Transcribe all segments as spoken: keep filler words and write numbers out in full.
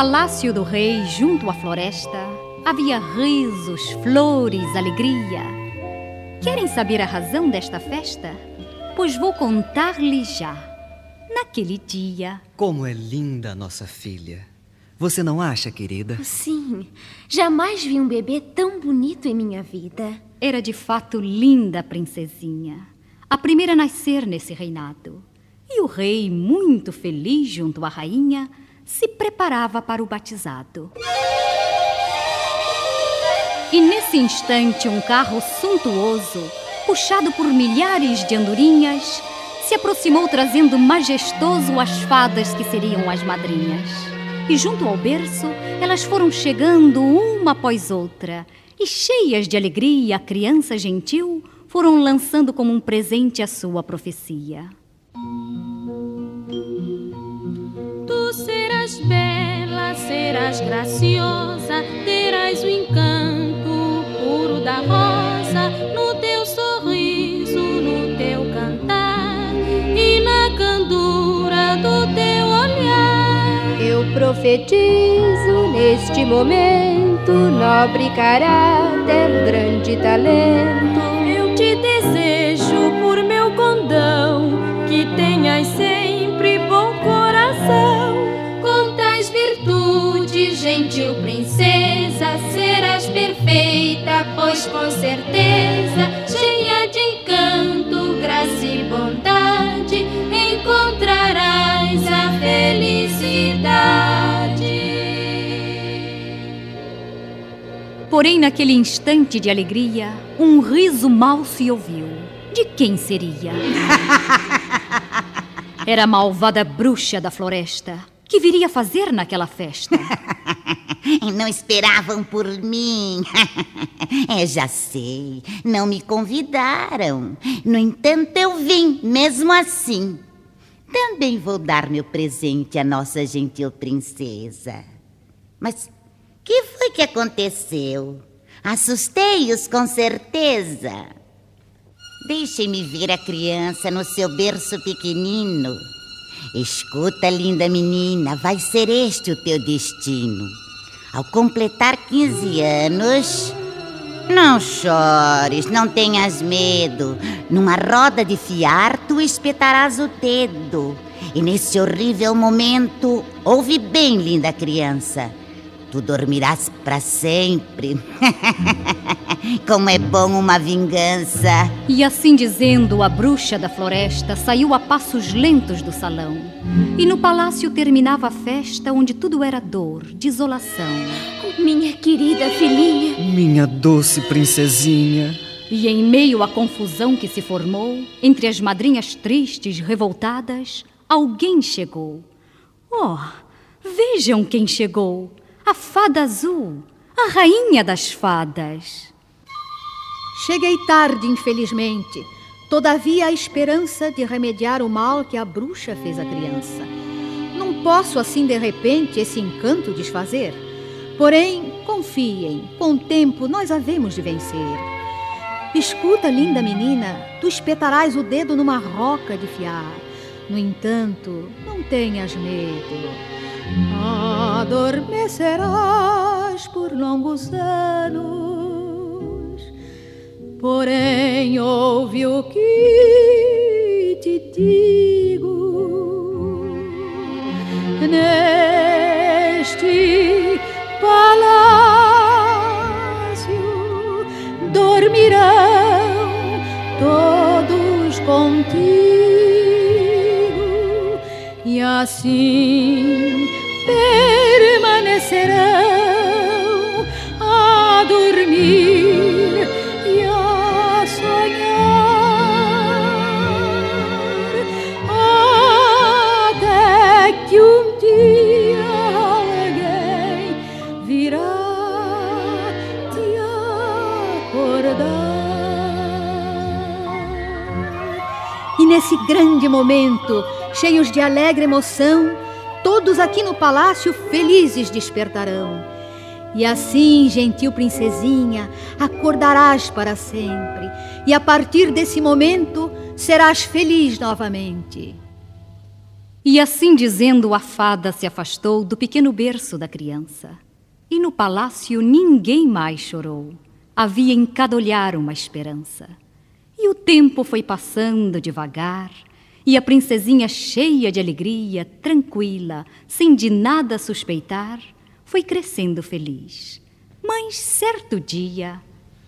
palácio do rei, junto à floresta, havia risos, flores, alegria. Querem saber a razão desta festa? Pois vou contar-lhes já. Naquele dia... Como é linda a nossa filha! Você não acha, querida? Sim, jamais vi um bebê tão bonito em minha vida. Era de fato linda a princesinha, a primeira a nascer nesse reinado. E o rei, muito feliz junto à rainha, se preparava para o batizado. E nesse instante um carro suntuoso, puxado por milhares de andorinhas, se aproximou trazendo majestoso as fadas que seriam as madrinhas. E junto ao berço elas foram chegando uma após outra, e cheias de alegria a criança gentil foram lançando como um presente a sua profecia. Tu serás bela, serás graciosa, terás o encanto puro da rosa no teu sorriso, no teu cantar e na candura do teu olhar. Eu profetizo neste momento nobre caráter, grande talento. Eu te desejo por meu condão que tenhas sempre bom coração. Com tais virtudes, gentil princesa, serás perfeita, pois com certeza, cheia de encanto, graça e bondade, encontrarás a felicidade. Porém, naquele instante de alegria, um riso mal se ouviu. De quem seria? Era a malvada bruxa da floresta. Que viria fazer naquela festa? Não esperavam por mim. É, já sei, não me convidaram. No entanto, eu vim, mesmo assim. Também vou dar meu presente à nossa gentil princesa. Mas que foi que aconteceu? Assustei-os com certeza. Deixem-me ver a criança no seu berço pequenino. Escuta, linda menina, vai ser este o teu destino. Ao completar quinze anos... Não chores, não tenhas medo. Numa roda de fiar, tu espetarás o dedo. E nesse horrível momento, ouve bem, linda criança, tu dormirás para sempre. Como é bom uma vingança. E assim dizendo, a bruxa da floresta saiu a passos lentos do salão. E no palácio terminava a festa, onde tudo era dor, desolação. Minha querida filhinha. Minha doce princesinha. E em meio à confusão que se formou, entre as madrinhas tristes, revoltadas, alguém chegou. Oh, vejam quem chegou! A fada azul, a rainha das fadas. Cheguei tarde, infelizmente. Todavia, a esperança de remediar o mal que a bruxa fez à criança. Não posso, assim, de repente, esse encanto desfazer. Porém, confiem, com o tempo nós havemos de vencer. Escuta, linda menina, tu espetarás o dedo numa roca de fiar. No entanto, não tenhas medo. Adormecerás por longos anos. Porém, ouve o que te digo. Neste palácio dormirão todos contigo, e assim permanecerão a dormir e a sonhar, até que um dia alguém virá te acordar. E nesse grande momento, cheios de alegre emoção, todos aqui no palácio felizes despertarão. E assim, gentil princesinha, acordarás para sempre, e a partir desse momento serás feliz novamente. E assim dizendo, a fada se afastou do pequeno berço da criança. E no palácio ninguém mais chorou. Havia em cada olhar uma esperança. E o tempo foi passando devagar, e a princesinha, cheia de alegria, tranquila, sem de nada suspeitar, foi crescendo feliz. Mas certo dia...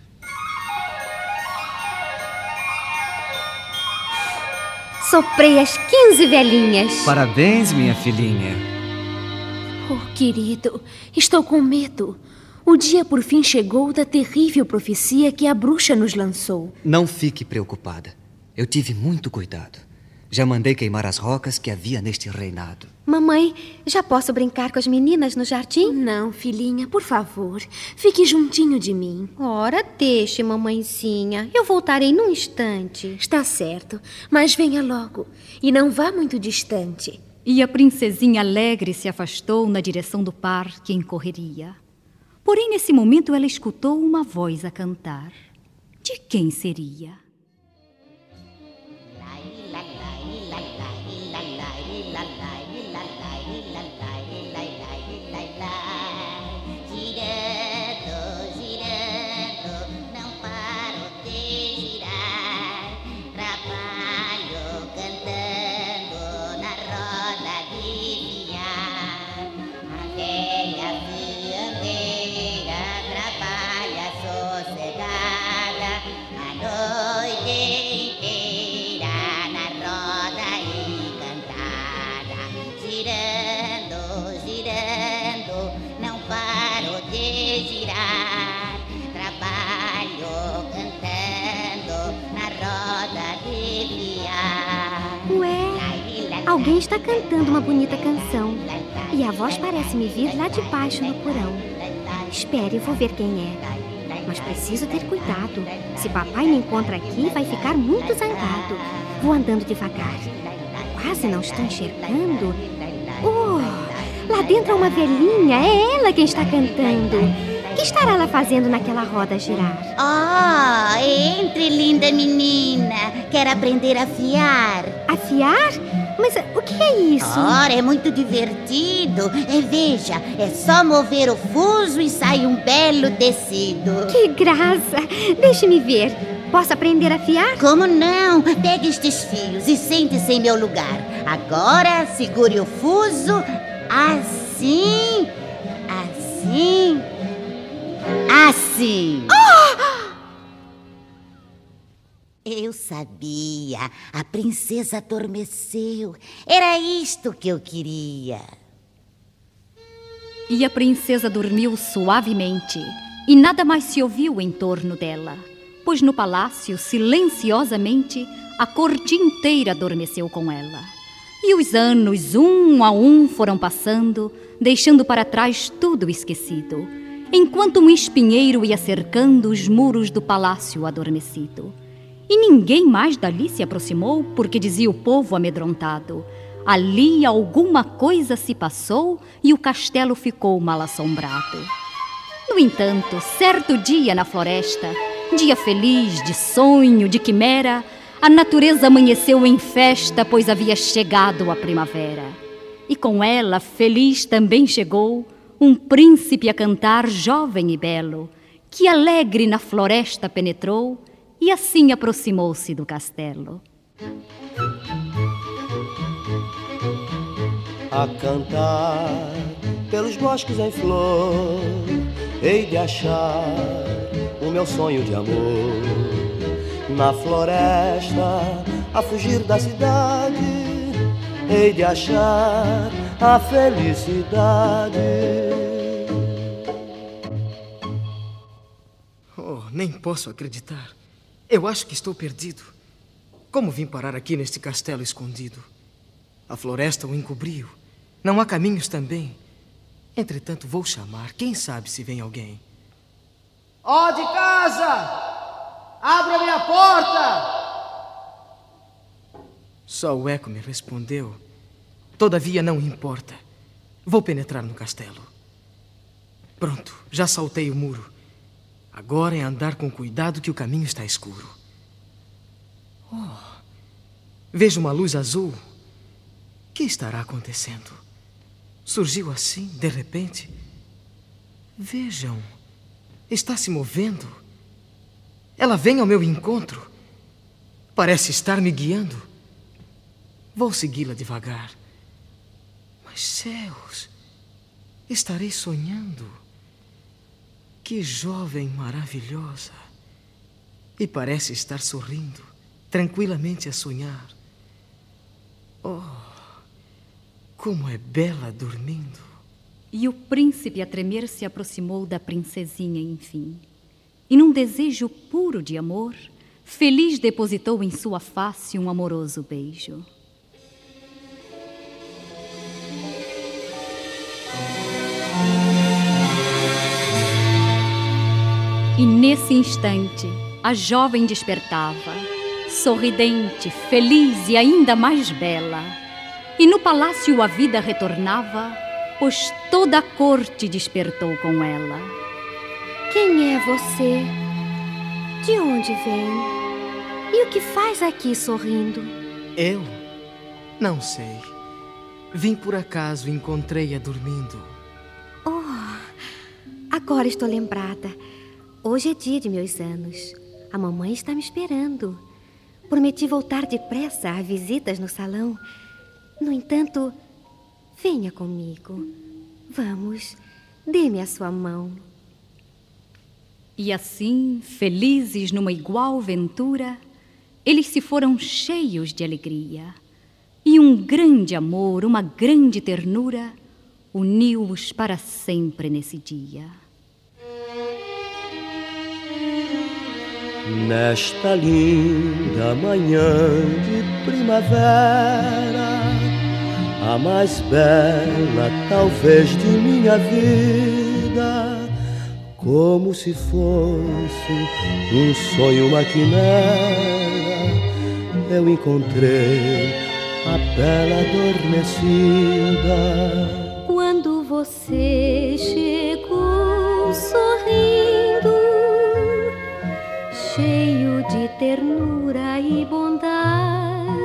Soprei as quinze velhinhas. Parabéns, minha filhinha. Oh, querido, estou com medo. O dia por fim chegou da terrível profecia que a bruxa nos lançou. Não fique preocupada. Eu tive muito cuidado. Já mandei queimar as rocas que havia neste reinado. Mamãe, já posso brincar com as meninas no jardim? Não, filhinha, por favor. Fique juntinho de mim. Ora, deixe, mamãezinha. Eu voltarei num instante. Está certo, mas venha logo. E não vá muito distante. E a princesinha alegre se afastou na direção do parque em correria. Porém, nesse momento, ela escutou uma voz a cantar. De quem seria? Alguém está cantando uma bonita canção. E a voz parece me vir lá de baixo no porão. Espere, eu vou ver quem é. Mas preciso ter cuidado. Se papai me encontra aqui, vai ficar muito zangado. Vou andando devagar. Quase não estou enxergando. Oh, lá dentro há uma velhinha. É ela quem está cantando. O que estará ela fazendo naquela roda girar? Oh, entre, linda menina. Quer aprender a fiar? A fiar? Mas o que é isso? Ora, é muito divertido. E veja, é só mover o fuso e sai um belo tecido. Que graça! Deixe-me ver. Posso aprender a fiar? Como não? Pegue estes fios e sente-se em meu lugar. Agora, segure o fuso. Assim. Assim. Assim. Oh! Eu sabia. A princesa adormeceu. Era isto que eu queria. E a princesa dormiu suavemente, e nada mais se ouviu em torno dela, pois no palácio, silenciosamente, a corte inteira adormeceu com ela. E os anos, um a um, foram passando, deixando para trás tudo esquecido, enquanto um espinheiro ia cercando os muros do palácio adormecido. E ninguém mais dali se aproximou, porque dizia o povo amedrontado: ali alguma coisa se passou e o castelo ficou mal assombrado. No entanto, certo dia na floresta, dia feliz, de sonho, de quimera, a natureza amanheceu em festa, pois havia chegado a primavera. E com ela, feliz também chegou, um príncipe a cantar, jovem e belo, que alegre na floresta penetrou e assim aproximou-se do castelo. A cantar pelos bosques em flor, hei de achar o meu sonho de amor. Na floresta, a fugir da cidade, hei de achar a felicidade. Oh, nem posso acreditar. Eu acho que estou perdido. Como vim parar aqui neste castelo escondido? A floresta o encobriu. Não há caminhos também. Entretanto, vou chamar. Quem sabe se vem alguém. Ó de casa! Abra minha porta! Só o eco me respondeu. Todavia, não importa. Vou penetrar no castelo. Pronto, já saltei o muro. Agora é andar com cuidado que o caminho está escuro. Oh, vejo uma luz azul. que estará acontecendo? Surgiu assim, de repente. Vejam, está se movendo. Ela vem ao meu encontro. Parece estar me guiando. Vou segui-la devagar. Mas céus, estarei sonhando. Que jovem maravilhosa. E parece estar sorrindo, tranquilamente a sonhar. Oh, como é bela dormindo. E o príncipe a tremer se aproximou da princesinha, enfim. E num desejo puro de amor, feliz depositou em sua face um amoroso beijo. E nesse instante, a jovem despertava, sorridente, feliz e ainda mais bela. E no palácio a vida retornava, pois toda a corte despertou com ela. Quem é você? De onde vem? E o que faz aqui sorrindo? Eu? Não sei. Vim por acaso e encontrei-a dormindo. Oh, agora estou lembrada. Hoje é dia de meus anos. A mamãe está me esperando. Prometi voltar depressa a visitas no salão. No entanto, venha comigo. Vamos, dê-me a sua mão. E assim, felizes numa igual ventura, eles se foram cheios de alegria. E um grande amor, uma grande ternura, uniu-os para sempre nesse dia. Nesta linda manhã de primavera, a mais bela talvez de minha vida, como se fosse um sonho, uma quimera, eu encontrei a bela adormecida. Quando você chegou sorrindo, cheio de ternura e bondade,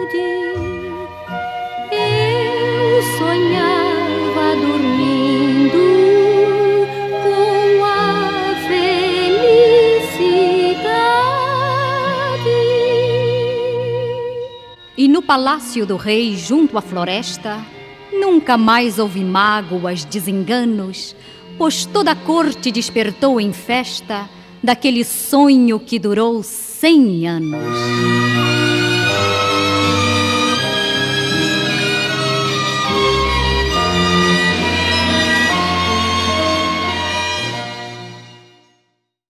eu sonhava dormindo com a felicidade. E no palácio do rei, junto à floresta, nunca mais houve mágoas, desenganos, pois toda a corte despertou em festa daquele sonho que durou cem anos.